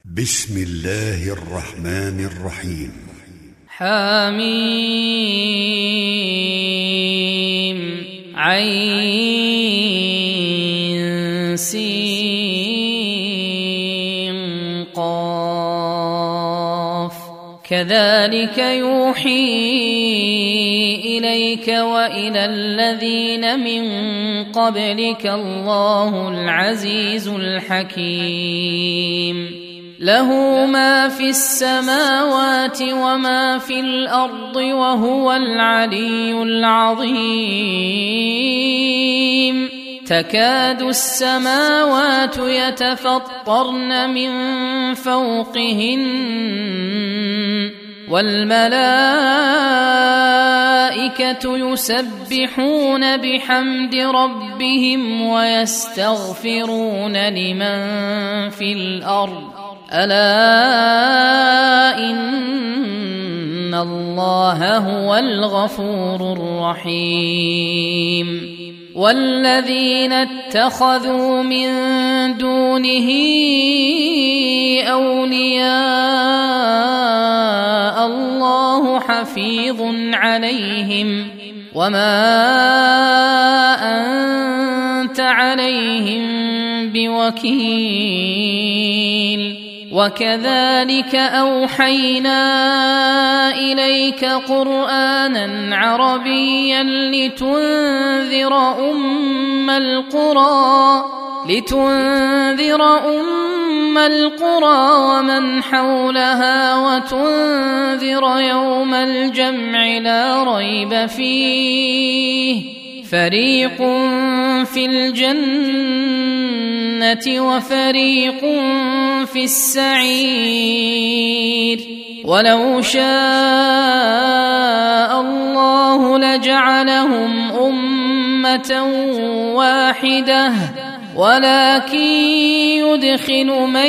بسم الله الرحمن الرحيم. حميم عين سين قاف كذلك يوحي إليك وإلى الذين من قبلك الله العزيز الحكيم له ما في السماوات وما في الأرض وهو العلي العظيم تكاد السماوات يتفطرن من فوقهن والملائكة يسبحون بحمد ربهم ويستغفرون لمن في الأرض ألا إن الله هو الغفور الرحيم والذين اتخذوا من دونه أولياء الله حفيظ عليهم وما أنت عليهم بوكيل وكذلك أوحينا إليك قرآنا عربيا لتنذر أم القرى ومن حولها وتنذر يوم الجمع لا ريب فيه فريق في الجنة وفريق في السعير ولو شاء الله لجعلهم أمة واحدة ولكن يدخل من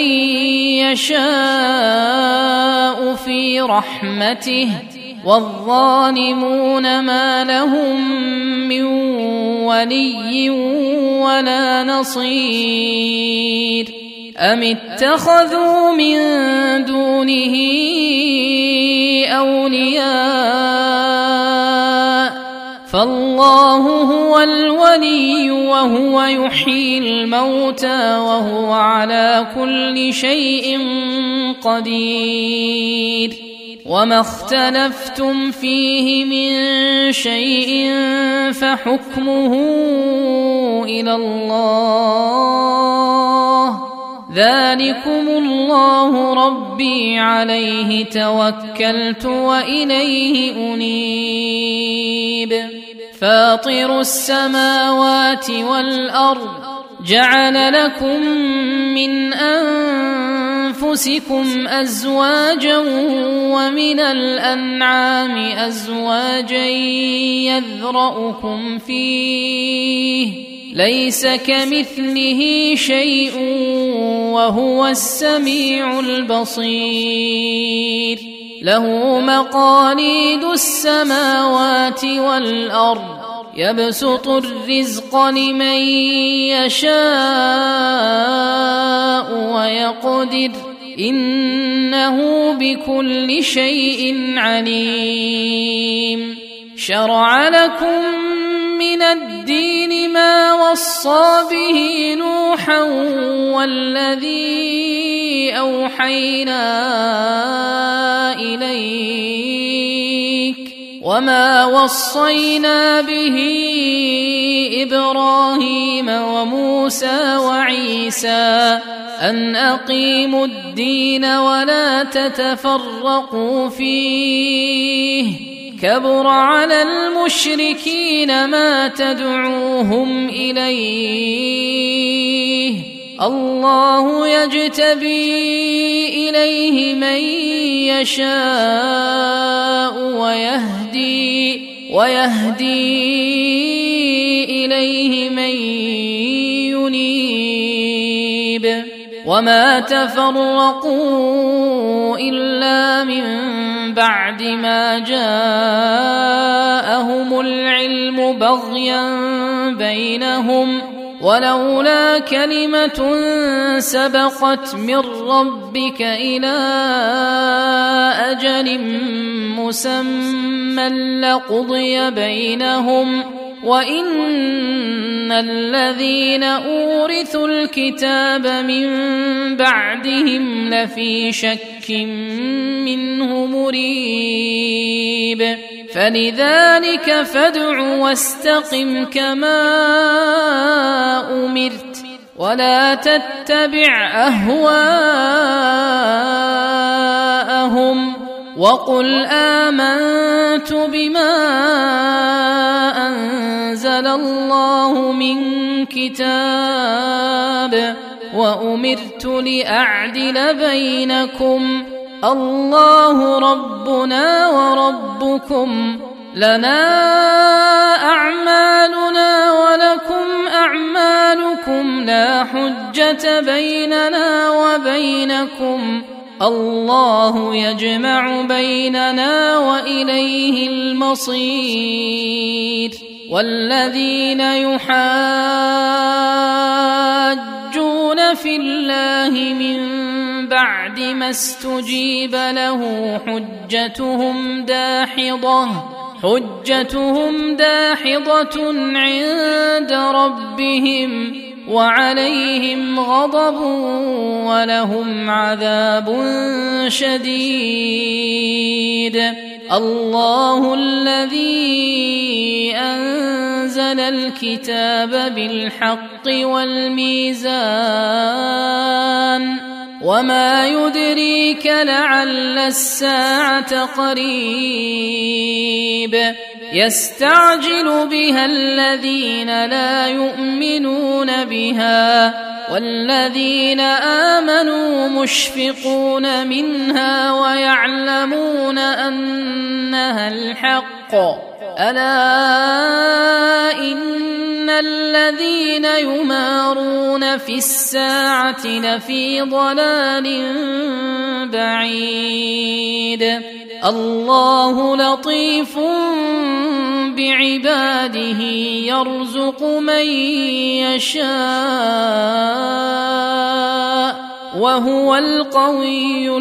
يشاء في رحمته والظالمون ما لهم من ولي ولا نصير أم اتخذوا من دونه أولياء فالله هو الولي وهو يحيي الموتى وهو على كل شيء قدير وما اختلفتم فيه من شيء فحكمه إلى الله ذلكم الله ربي عليه توكلت وإليه أنيب فاطر السماوات والأرض جعل لكم من أنفسكم أزواجا ومن الأنعام أزواجا يذرأكم فيه ليس كمثله شيء وهو السميع البصير له مقاليد السماوات والأرض يبسط الرزق لمن يشاء ويقدر إنه بكل شيء عليم شرع لكم من الدين ما وصى به نوحا والذي أوحينا إليك وما وصينا به إبراهيم وموسى وعيسى أن أقيموا الدين ولا تتفرقوا فيه كبر على المشركين ما تدعوهم إليه الله يجتبي إليه من يشاء ويهدي إليه من ينيب وما تفرقوا إلا من بعد ما جاءهم العلم بغيا بينهم ولولا كلمة سبقت من ربك إلى أجل مسمى لقضي بينهم وإن الذين أورثوا الكتاب من بعدهم لفي شك منه مريب فلذلك فادع واستقم كما أمرت ولا تتبع أهواءهم وقل آمنت بما أنزل الله من كتاب وأمرت لأعدل بينكم الله ربنا وربكم لنا أعمالنا ولكم أعمالكم لا حجة بيننا وبينكم الله يجمع بيننا وإليه المصير والذين يحاجون في الله من بعد ما استجيب له حجتهم داحضة عند ربهم وعليهم غضب ولهم عذاب شديد الله الذي أنزل الكتاب بالحق والميزان وما يدريك لعل الساعة قريب يستعجل بها الذين لا يؤمنون بها والذين آمنوا مشفقون منها ويعلمون أنها الحق ألا إن الذين يمارون في الساعة لفي ضلال بعيد الله لطيف بعباده يرزق من يشاء وهو القوي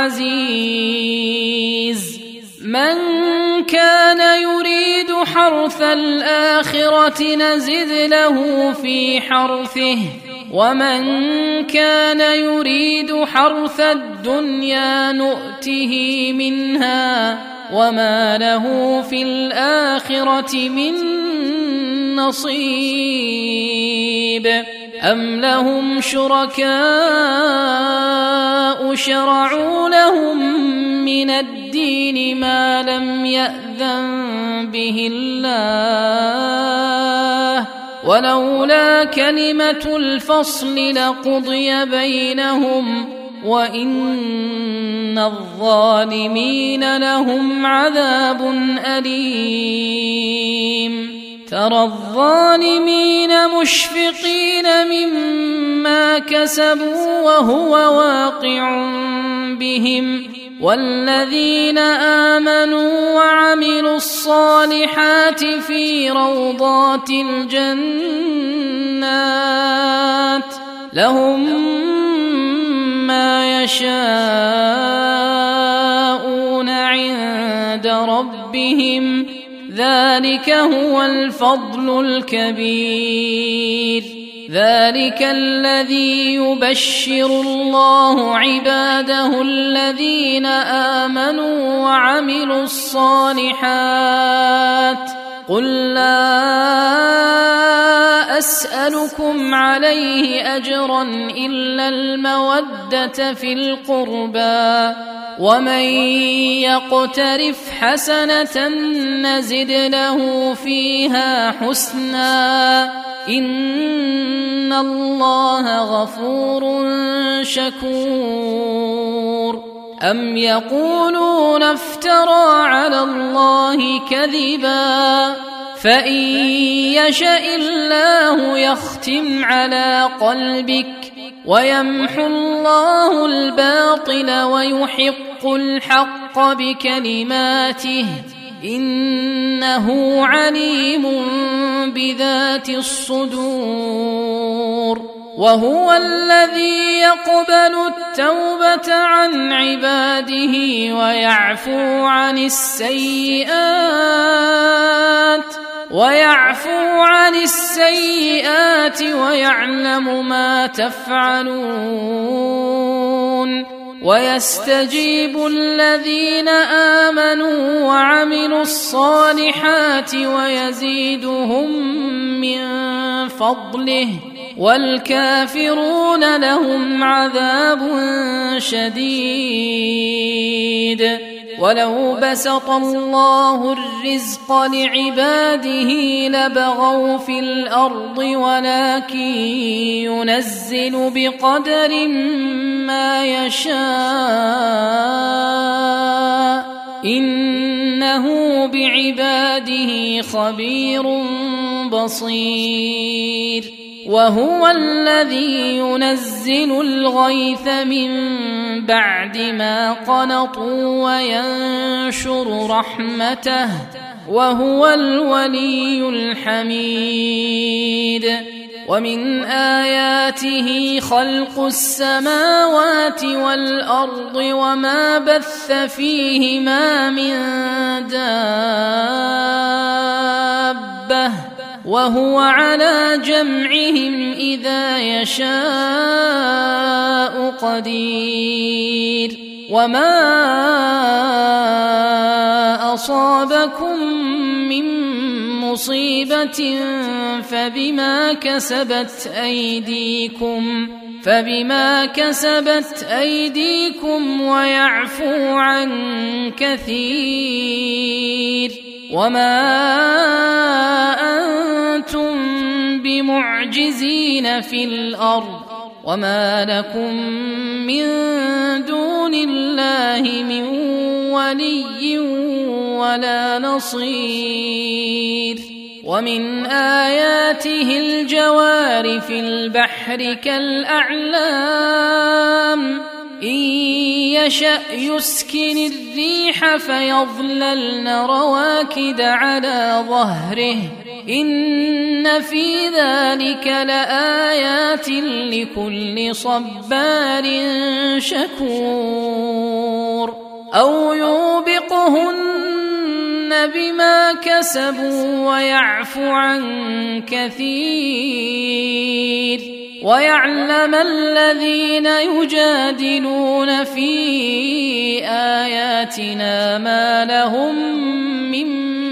العزيز من كان يريد حرث الآخرة نزد له في حرثه ومن كان يريد حرث الدنيا نؤته منها وما له في الآخرة من نصيب أم لهم شركاء شرعوا لهم من الدين ما لم يأذن به الله ولولا كلمة الفصل لقضي بينهم وإن الظالمين لهم عذاب أليم ترى الظالمين مشفقين مما كسبوا وهو واقع بهم والذين آمنوا وعملوا الصالحات في روضات الجنات لهم ما يشاءون عند ربهم ذلك هو الفضل الكبير ذلك الذي يبشر الله عباده الذين آمنوا وعملوا الصالحات قل لا أسألكم عليه أجرا إلا المودة في القربى ومن يقترف حسنة نزد له فيها حسنا إن الله غفور شكور أم يقولون افترى على الله كذبا فإن يشأ الله يختم على قلبك ويمحو الله الباطل ويحق الحق بكلماته إنه عليم بذات الصدور وهو الذي يقبل التوبة عن عباده ويعفو عن السيئات ويعلم ما تفعلون ويستجيب الذين آمنوا وعملوا الصالحات ويزيدهم من فضله والكافرون لهم عذاب شديد ولو بسط الله الرزق لعباده لبغوا في الأرض ولكن ينزل بقدر ما يشاء إنه بعباده خبير بصير وهو الذي ينزل الغيث من بعد ما قنطوا وينشر رحمته وهو الولي الحميد ومن آياته خلق السماوات والأرض وما بث فيهما من دابة وهو على جمعهم إذا يشاء قدير وما أصابكم من مصيبة فبما كسبت أيديكم ويعفو عن كثير وما أنتم بمعجزين في الأرض وما لكم من دون الله من ولي ولا نصير ومن آياته الجوار في البحر كالأعلام إن يشأ يسكن الريح فيظللن رواكد على ظهره إن في ذلك لآيات لكل صبار شكور أو يوبقهن بما كسبوا ويعفو عن كثير ويعلم الذين يجادلون في آياتنا ما لهم من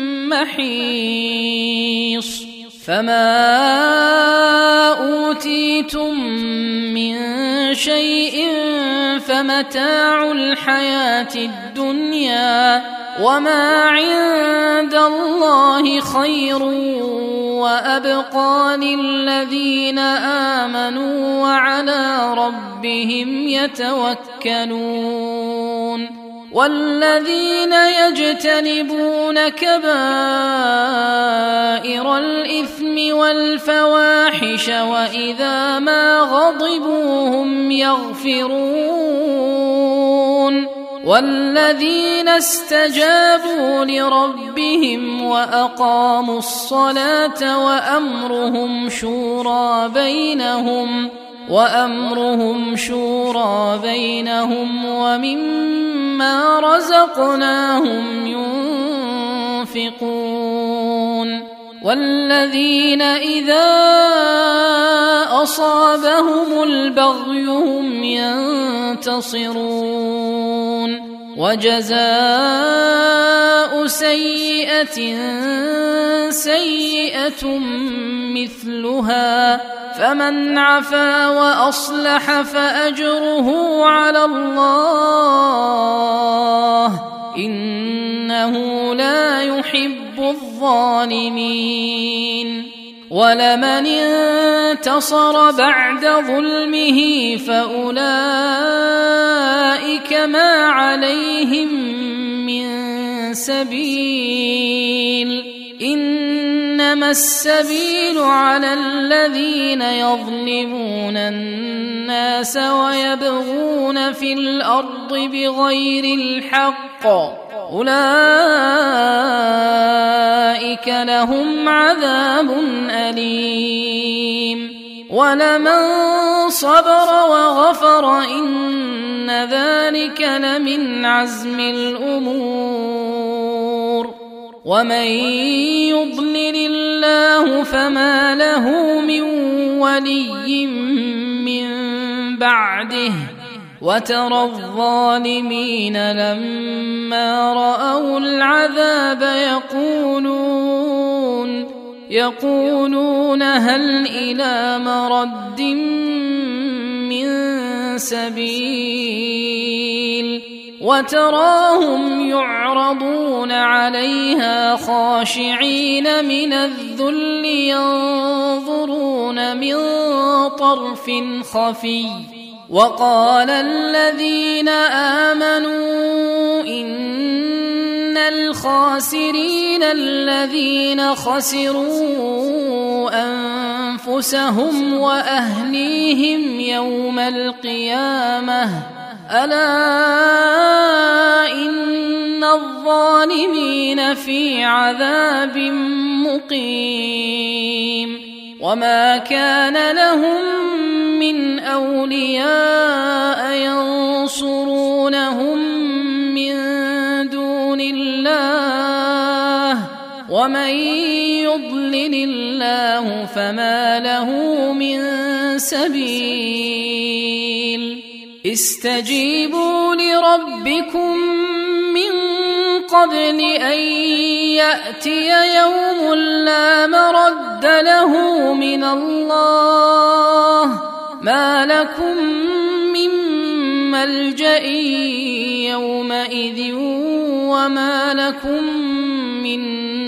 محيص فما أوتيتم من شيء فمتاع الحياة الدنيا وما عند الله خير وأبقى للذين آمنوا وعلى ربهم يتوكلون والذين يجتنبون كبائر الإثم والفواحش وإذا ما غضبوا هم يغفرون والذين استجابوا لربهم وأقاموا الصلاة وأمرهم شورى بينهم ومما رزقناهم ينفقون والذين إذا أصابهم البغي هم ينتصرون وجزاء سيئة سيئة مثلها فمن عفا وأصلح فأجره على الله إنه لا يحب الظالمين ولمن انتصر بعد ظلمه فأولئك ما عليهم من سبيل إنما السبيل على الذين يظلمون الناس ويبغون في الأرض بغير الحق أولئك لهم عذاب أليم ولمن صبر وغفر إن ذلك لمن عزم الأمور ومن يضلل الله فما له من ولي من بعده وترى الظالمين لما رأوا العذاب يقولون هل إلى مرد من سبيل وتراهم يعرضون عليها خاشعين من الذل ينظرون من طرف خفي وقال الذين آمنوا إن الخاسرين الذين خسروا أنفسهم وأهليهم يوم القيامة ألا إن الظالمين في عذاب مقيم وما كان لهم من أولياء ينصرونهم من دون الله ومن يضلل الله فما له من سبيل استجيبوا لربكم من قبل أن يأتي يوم لا مرد له من الله ما لكم من ملجأ يومئذ وما لكم من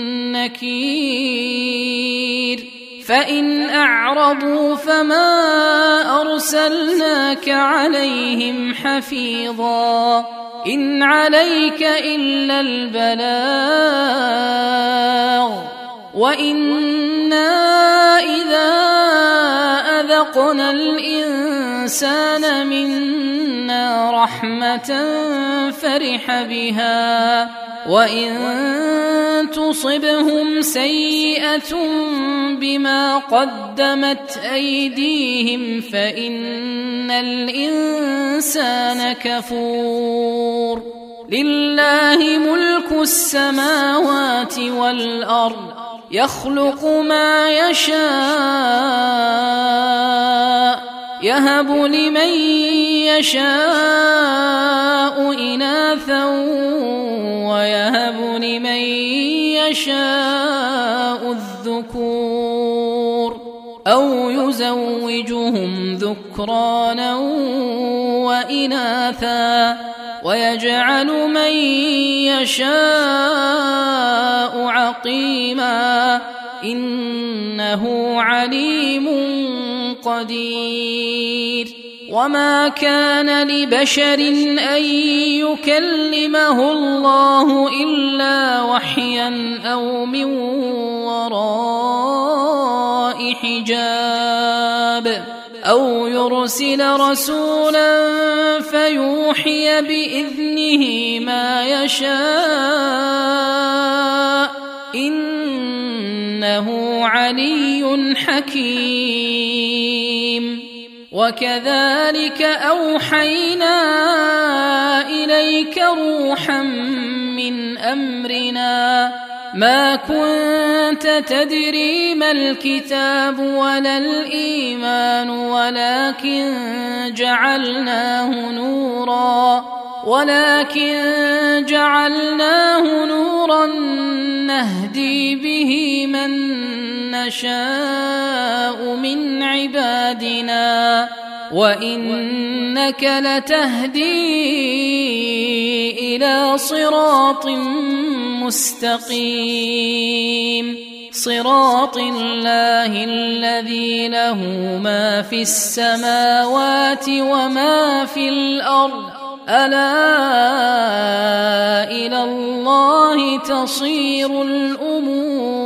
نكير فإن أعرضوا فما أرسلناك عليهم حفيظا إن عليك إلا البلاغ وإنا إذا أذقنا الإنسان منا رحمة فرح بها وإن تصبهم سيئة بما قدمت أيديهم فإن الإنسان كفور لله ملك السماوات والأرض يخلق ما يشاء يهب لمن يشاء إناثا ويهب لمن يشاء الذكور أو يزوجهم ذكرانا وإناثا ويجعل من يشاء عقيما إنه عليم قدير وما كان لبشر أن يكلمه الله إلا وحيا أو من وراء حجاب أو يرسل رسولا فيوحي بإذنه ما يشاء إنه علي حكيم وكذلك أوحينا إليك روحا من أمرنا ما كنت تدري ما الكتاب ولا الإيمان ولكن جعلناه نورا نهدي به من نشاء من عبادنا وإنك لتهدي إلى صراط مستقيم صراط الله الذي له ما في السماوات وما في الأرض ألا إلى الله تصير الأمور